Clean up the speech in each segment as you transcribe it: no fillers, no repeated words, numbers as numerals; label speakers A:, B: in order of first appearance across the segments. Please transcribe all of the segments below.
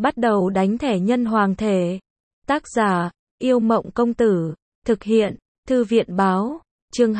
A: Bắt đầu đánh thẻ nhân hoàng thể. Tác giả, Yêu Mộng Công Tử. Thực hiện, Thư viện Báo. Chương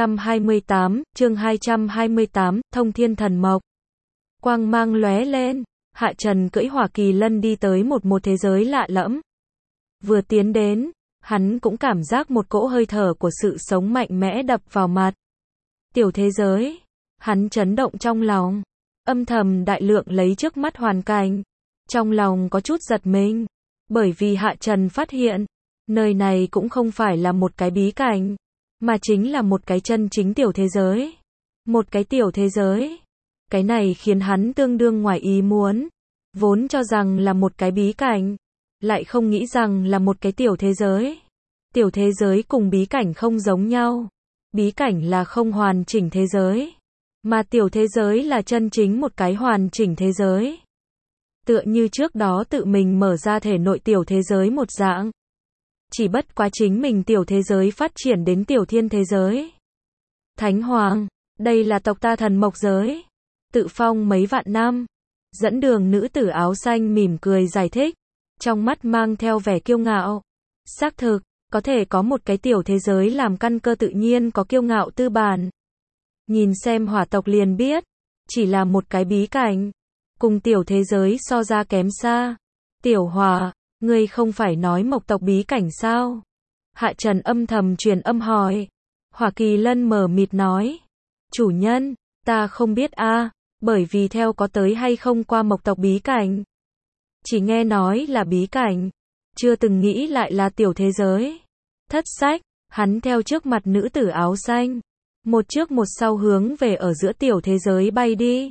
A: 228, Thông Thiên Thần Mộc. Quang mang lóe lên, Hạ Trần cưỡi Hỏa Kỳ Lân đi tới một thế giới lạ lẫm. Vừa tiến đến, hắn cũng cảm giác một cỗ hơi thở của sự sống mạnh mẽ đập vào mặt. Tiểu thế giới, hắn chấn động trong lòng, âm thầm đại lượng lấy trước mắt hoàn cảnh. Trong lòng có chút giật mình, bởi vì Hạ Trần phát hiện, nơi này cũng không phải là một cái bí cảnh, mà chính là một cái chân chính tiểu thế giới. Một cái tiểu thế giới. Cái này khiến hắn tương đương ngoài ý muốn. Vốn cho rằng là một cái bí cảnh, lại không nghĩ rằng là một cái tiểu thế giới. Tiểu thế giới cùng bí cảnh không giống nhau. Bí cảnh là không hoàn chỉnh thế giới, mà tiểu thế giới là chân chính một cái hoàn chỉnh thế giới. Tựa như trước đó tự mình mở ra thể nội tiểu thế giới một dạng. Chỉ bất quá chính mình tiểu thế giới phát triển đến tiểu thiên thế giới. Thánh Hoàng, đây là tộc ta thần mộc giới. Tự phong mấy vạn năm. Dẫn đường nữ tử áo xanh mỉm cười giải thích. Trong mắt mang theo vẻ kiêu ngạo. Xác thực, có thể có một cái tiểu thế giới làm căn cơ tự nhiên có kiêu ngạo tư bản. Nhìn xem hỏa tộc liền biết. Chỉ là một cái bí cảnh. Cùng tiểu thế giới so ra kém xa. Tiểu Hỏa, ngươi không phải nói mộc tộc bí cảnh sao? Hạ Trần âm thầm truyền âm hỏi. Hỏa Kỳ Lân mờ mịt nói. Chủ nhân, ta không biết a, bởi vì theo có tới hay không qua mộc tộc bí cảnh. Chỉ nghe nói là bí cảnh, chưa từng nghĩ lại là tiểu thế giới. Thất sách, hắn theo trước mặt nữ tử áo xanh. Một trước một sau hướng về ở giữa tiểu thế giới bay đi.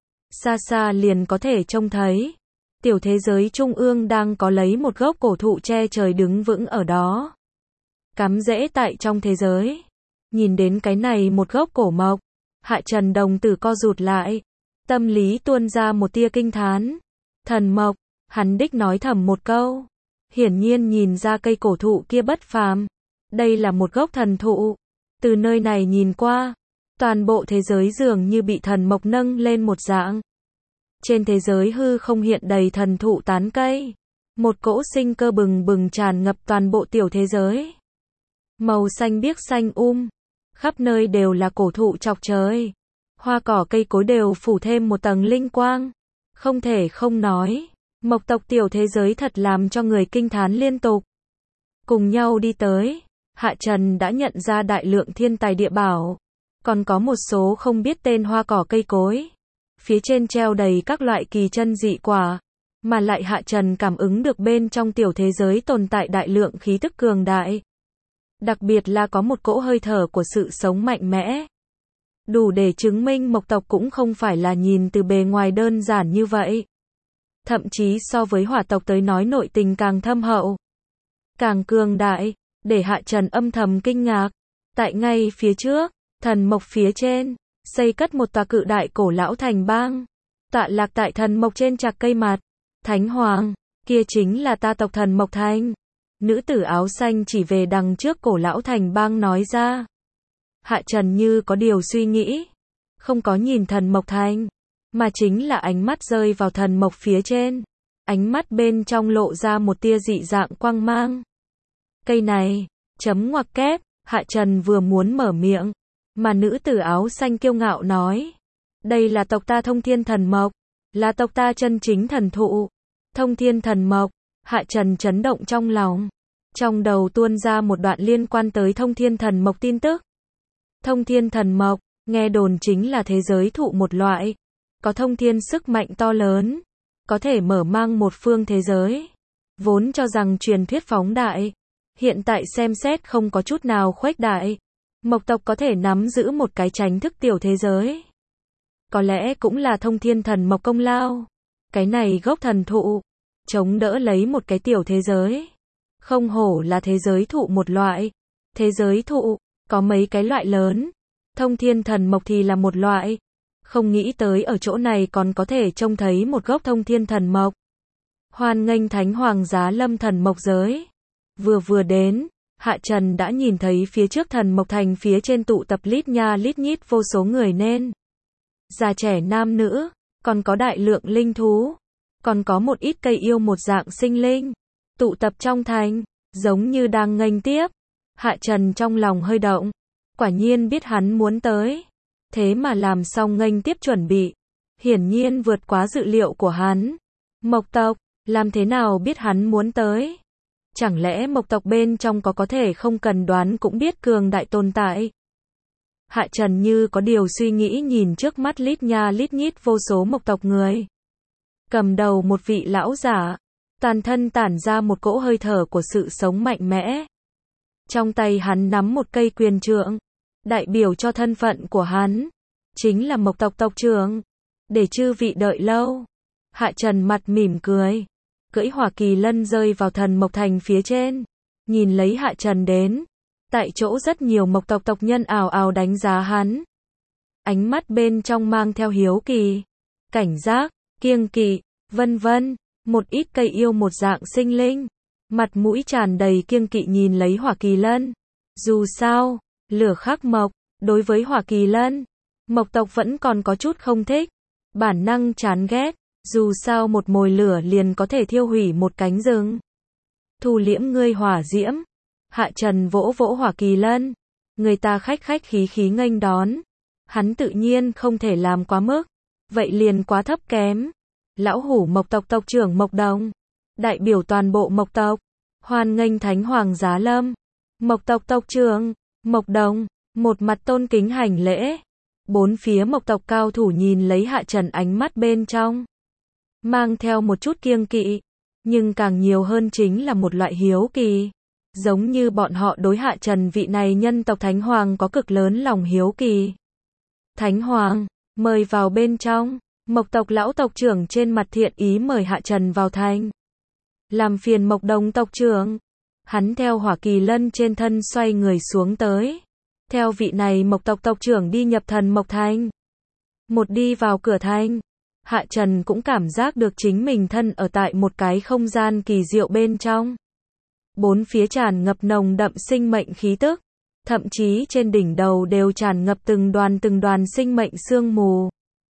A: Xa xa liền có thể trông thấy. Tiểu thế giới trung ương đang có lấy một gốc cổ thụ che trời đứng vững ở đó. Cắm rễ tại trong thế giới. Nhìn đến cái này một gốc cổ mộc. Hạ Trần đồng tử co rụt lại. Tâm lý tuôn ra một tia kinh thán. Thần mộc, hắn đích nói thầm một câu. Hiển nhiên nhìn ra cây cổ thụ kia bất phàm. Đây là một gốc thần thụ. Từ nơi này nhìn qua, toàn bộ thế giới dường như bị thần mộc nâng lên một dạng. Trên thế giới hư không hiện đầy thần thụ tán cây. Một cỗ sinh cơ bừng bừng tràn ngập toàn bộ tiểu thế giới. Màu xanh biếc xanh khắp nơi đều là cổ thụ chọc trời. Hoa cỏ cây cối đều phủ thêm một tầng linh quang. Không thể không nói, mộc tộc tiểu thế giới thật làm cho người kinh thán liên tục. Cùng nhau đi tới, Hạ Trần đã nhận ra đại lượng thiên tài địa bảo. Còn có một số không biết tên hoa cỏ cây cối. Phía trên treo đầy các loại kỳ chân dị quả. Mà lại Hạ Trần cảm ứng được bên trong tiểu thế giới tồn tại đại lượng khí tức cường đại. Đặc biệt là có một cỗ hơi thở của sự sống mạnh mẽ. Đủ để chứng minh mộc tộc cũng không phải là nhìn từ bề ngoài đơn giản như vậy. Thậm chí so với hỏa tộc tới nói nội tình càng thâm hậu. Càng cường đại, để Hạ Trần âm thầm kinh ngạc. Tại ngay phía trước, thần mộc phía trên, xây cất một tòa cự đại cổ lão thành bang. Tọa lạc tại thần mộc trên trạc cây mặt. Thánh Hoàng, kia chính là ta tộc thần mộc thành. Nữ tử áo xanh chỉ về đằng trước cổ lão thành bang nói ra. Hạ Trần như có điều suy nghĩ. Không có nhìn thần mộc thành, mà chính là ánh mắt rơi vào thần mộc phía trên. Ánh mắt bên trong lộ ra một tia dị dạng quang mang. Cây này, chấm ngoặc kép, Hạ Trần vừa muốn mở miệng, mà nữ tử áo xanh kiêu ngạo nói. Đây là tộc ta Thông Thiên Thần Mộc, là tộc ta chân chính thần thụ. Thông Thiên Thần Mộc, Hạ Trần chấn động trong lòng. Trong đầu tuôn ra một đoạn liên quan tới Thông Thiên Thần Mộc tin tức. Thông Thiên Thần Mộc, nghe đồn chính là thế giới thụ một loại. Có thông thiên sức mạnh to lớn. Có thể mở mang một phương thế giới. Vốn cho rằng truyền thuyết phóng đại. Hiện tại xem xét không có chút nào khuếch đại. Mộc tộc có thể nắm giữ một cái tránh thức tiểu thế giới. Có lẽ cũng là Thông Thiên Thần Mộc công lao. Cái này gốc thần thụ, chống đỡ lấy một cái tiểu thế giới. Không hổ là thế giới thụ một loại. Thế giới thụ, có mấy cái loại lớn. Thông Thiên Thần Mộc thì là một loại. Không nghĩ tới ở chỗ này còn có thể trông thấy một gốc Thông Thiên Thần Mộc. Hoan nghênh Thánh Hoàng giá lâm thần mộc giới. Vừa đến, Hạ Trần đã nhìn thấy phía trước thần mộc thành phía trên tụ tập lít nha lít nhít vô số người nên. Già trẻ nam nữ, còn có đại lượng linh thú. còn có một ít cây yêu một dạng sinh linh, tụ tập trong thành, giống như đang nghênh tiếp. Hạ Trần trong lòng hơi động, quả nhiên biết hắn muốn tới, thế mà làm xong nghênh tiếp chuẩn bị, hiển nhiên vượt quá dự liệu của hắn. Mộc tộc, làm thế nào biết hắn muốn tới? Chẳng lẽ mộc tộc bên trong có thể không cần đoán cũng biết cường đại tồn tại? Hạ Trần như có điều suy nghĩ nhìn trước mắt lít nha lít nhít vô số mộc tộc người. Cầm đầu một vị lão giả, toàn thân tản ra một cỗ hơi thở của sự sống mạnh mẽ. Trong tay hắn nắm một cây quyền trượng, đại biểu cho thân phận của hắn, chính là mộc tộc tộc trưởng. Để chư vị đợi lâu. Hạ Trần mặt mỉm cười, cưỡi hỏa kỳ lân rơi vào thần mộc thành phía trên, nhìn lấy Hạ Trần đến. Tại chỗ rất nhiều mộc tộc tộc nhân ào ào đánh giá hắn. Ánh mắt bên trong mang theo hiếu kỳ, cảnh giác, kiêng kỵ, vân vân. Một ít cây yêu một dạng sinh linh, mặt mũi tràn đầy kiêng kỵ nhìn lấy hỏa kỳ lân. Dù sao, lửa khắc mộc, đối với hỏa kỳ lân, mộc tộc vẫn còn có chút không thích, bản năng chán ghét. Dù sao một mồi lửa liền có thể thiêu hủy một cánh rừng. Thu liễm ngươi hỏa diễm. Hạ Trần vỗ vỗ hỏa kỳ lân, người ta khách khách khí khí nghênh đón, hắn tự nhiên không thể làm quá mức, vậy liền quá thấp kém. Lão hủ mộc tộc tộc trưởng Mộc Đồng, đại biểu toàn bộ mộc tộc, hoan nghênh Thánh Hoàng Giá Lâm. Mộc tộc tộc trưởng Mộc Đồng, một mặt tôn kính hành lễ. Bốn phía mộc tộc cao thủ nhìn lấy Hạ Trần, ánh mắt bên trong mang theo một chút kiêng kỵ, nhưng càng nhiều hơn chính là một loại hiếu kỳ. Giống như bọn họ đối Hạ Trần vị này nhân tộc Thánh Hoàng có cực lớn lòng hiếu kỳ. Thánh Hoàng, mời vào bên trong. Mộc tộc lão tộc trưởng trên mặt thiện ý mời Hạ Trần vào thành. Làm phiền Mộc Đồng tộc trưởng. Hắn theo hỏa kỳ lân trên thân xoay người xuống tới. Theo vị này mộc tộc tộc trưởng đi nhập thần mộc thành. Một đi vào cửa thành, Hạ Trần cũng cảm giác được chính mình thân ở tại một cái không gian kỳ diệu bên trong. Bốn phía tràn ngập nồng đậm sinh mệnh khí tức, thậm chí trên đỉnh đầu đều tràn ngập từng đoàn sinh mệnh sương mù.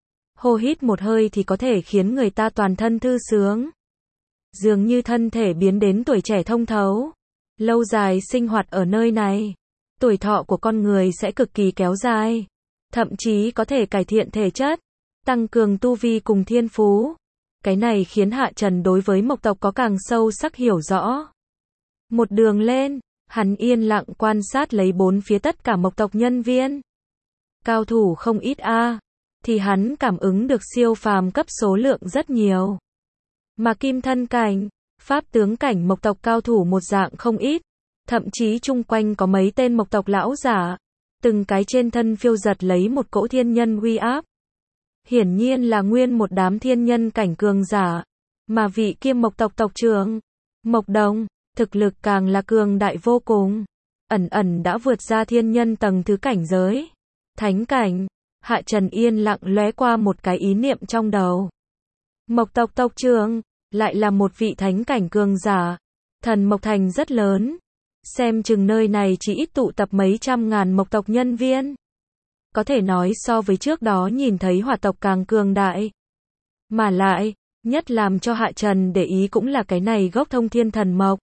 A: Hô hít một hơi thì có thể khiến người ta toàn thân thư sướng. Dường như thân thể biến đến tuổi trẻ thông thấu. Lâu dài sinh hoạt ở nơi này, tuổi thọ của con người sẽ cực kỳ kéo dài, thậm chí có thể cải thiện thể chất, tăng cường tu vi cùng thiên phú. Cái này khiến Hạ Trần đối với mộc tộc có càng sâu sắc hiểu rõ. Một đường lên, hắn yên lặng quan sát lấy bốn phía tất cả mộc tộc nhân viên. Cao thủ không ít thì hắn cảm ứng được siêu phàm cấp số lượng rất nhiều. Mà kim thân cảnh, pháp tướng cảnh mộc tộc cao thủ một dạng không ít, thậm chí chung quanh có mấy tên mộc tộc lão giả, từng cái trên thân phiêu giật lấy một cỗ thiên nhân uy áp. Hiển nhiên là nguyên một đám thiên nhân cảnh cường giả, mà vị kia mộc tộc tộc trưởng, Mộc Đồng, thực lực càng là cường đại vô cùng, ẩn đã vượt ra thiên nhân tầng thứ cảnh giới. Thánh cảnh. Hạ Trần yên lặng lóe qua một cái ý niệm trong đầu. Mộc tộc tộc trưởng, lại là một vị thánh cảnh cường giả. Thần mộc thành rất lớn, xem chừng nơi này chỉ ít tụ tập mấy trăm ngàn mộc tộc nhân viên. Có thể nói so với trước đó nhìn thấy hỏa tộc càng cường đại. Mà lại, nhất làm cho Hạ Trần để ý cũng là cái này gốc thông thiên thần mộc.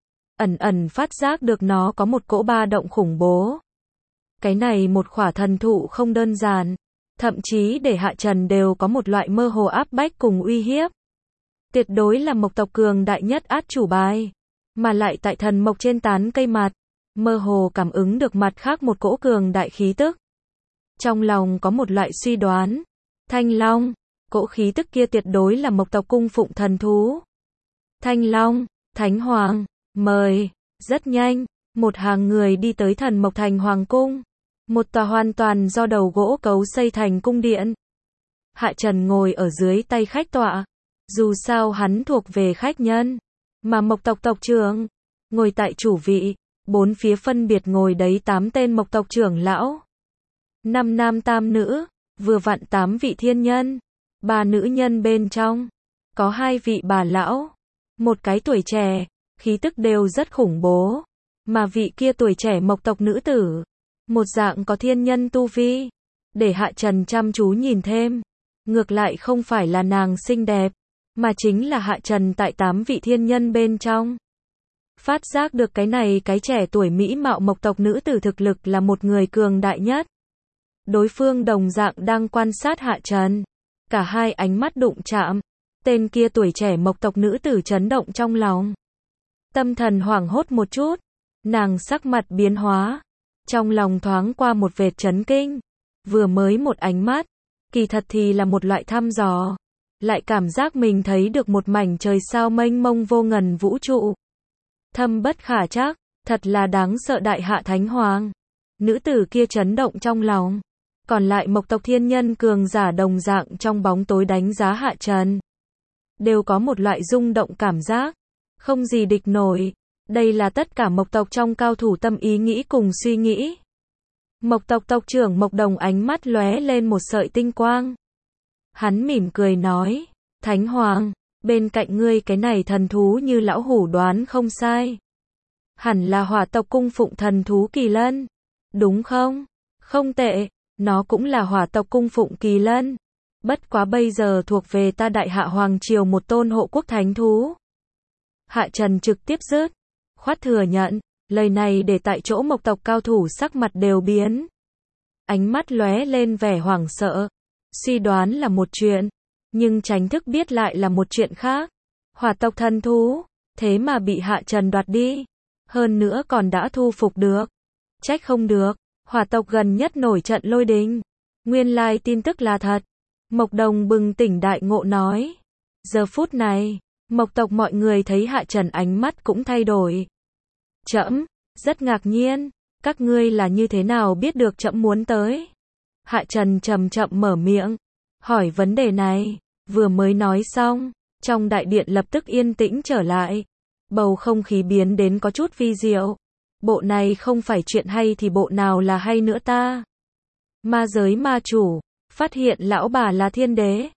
A: Ẩn phát giác được nó có một cỗ ba động khủng bố. Cái này một khỏa thần thụ không đơn giản, thậm chí để Hạ Trần đều có một loại mơ hồ áp bách cùng uy hiếp. Tuyệt đối là mộc tộc cường đại nhất át chủ bài, mà lại tại thần mộc trên tán cây mặt, mơ hồ cảm ứng được mặt khác một cỗ cường đại khí tức. Trong lòng có một loại suy đoán, Thanh Long, cỗ khí tức kia tuyệt đối là mộc tộc cung phụng thần thú. Thanh Long, Thánh Hoàng, mời. Rất nhanh, một hàng người đi tới thần mộc thành hoàng cung, một tòa hoàn toàn do đầu gỗ cấu xây thành cung điện. Hạ Trần ngồi ở dưới tay khách tọa, dù sao hắn thuộc về khách nhân, mà mộc tộc tộc trưởng ngồi tại chủ vị, bốn phía phân biệt ngồi đấy 8 tên mộc tộc trưởng lão. 5 nam tam nữ, vừa vặn 8 vị thiên nhân, 3 nữ nhân bên trong, có 2 vị bà lão, một cái tuổi trẻ, khí tức đều rất khủng bố, mà vị kia tuổi trẻ mộc tộc nữ tử, một dạng có thiên nhân tu vi, để Hạ Trần chăm chú nhìn thêm, ngược lại không phải là nàng xinh đẹp, mà chính là Hạ Trần tại 8 vị thiên nhân bên trong. Phát giác được cái này cái trẻ tuổi mỹ mạo mộc tộc nữ tử thực lực là một người cường đại nhất. Đối phương đồng dạng đang quan sát Hạ Trần. Cả hai ánh mắt đụng chạm. Tên kia tuổi trẻ mộc tộc nữ tử chấn động trong lòng. Tâm thần hoảng hốt một chút. Nàng sắc mặt biến hóa. Trong lòng thoáng qua một vệt chấn kinh. Vừa mới một ánh mắt. Kỳ thật thì là một loại thăm dò. Lại cảm giác mình thấy được một mảnh trời sao mênh mông vô ngần vũ trụ. Thâm bất khả trắc, thật là đáng sợ đại hạ thánh hoàng. Nữ tử kia chấn động trong lòng. Còn lại mộc tộc thiên nhân cường giả đồng dạng trong bóng tối đánh giá Hạ Trần. Đều có một loại rung động cảm giác. Không gì địch nổi. Đây là tất cả mộc tộc trong cao thủ tâm ý nghĩ cùng suy nghĩ. Mộc tộc tộc trưởng Mộc Đồng ánh mắt lóe lên một sợi tinh quang. Hắn mỉm cười nói, Thánh Hoàng, bên cạnh ngươi cái này thần thú như lão hủ đoán không sai. Hẳn là hỏa tộc cung phụng thần thú kỳ lân. Đúng không? Không tệ, nó cũng là hỏa tộc cung phụng kỳ lân. Bất quá bây giờ thuộc về ta đại hạ hoàng triều một tôn hộ quốc thánh thú. Hạ Trần trực tiếp rớt. Khoát thừa nhận, lời này để tại chỗ mộc tộc cao thủ sắc mặt đều biến. Ánh mắt lóe lên vẻ hoảng sợ. Suy đoán là một chuyện, nhưng tránh thức biết lại là một chuyện khác. Hỏa tộc thần thú, thế mà bị Hạ Trần đoạt đi. Hơn nữa còn đã thu phục được. Trách không được, hỏa tộc gần nhất nổi trận lôi đình. Nguyên lai tin tức là thật. Mộc Đồng bừng tỉnh đại ngộ nói. Giờ phút này, mộc tộc mọi người thấy Hạ Trần ánh mắt cũng thay đổi. Trẫm, rất ngạc nhiên, các ngươi là như thế nào biết được trẫm muốn tới? Hạ Trần chậm chậm mở miệng, hỏi vấn đề này, vừa mới nói xong, trong đại điện lập tức yên tĩnh trở lại. Bầu không khí biến đến có chút vi diệu. Bộ này không phải chuyện hay thì bộ nào là hay nữa ta? Ma giới ma chủ, phát hiện lão bà là thiên đế.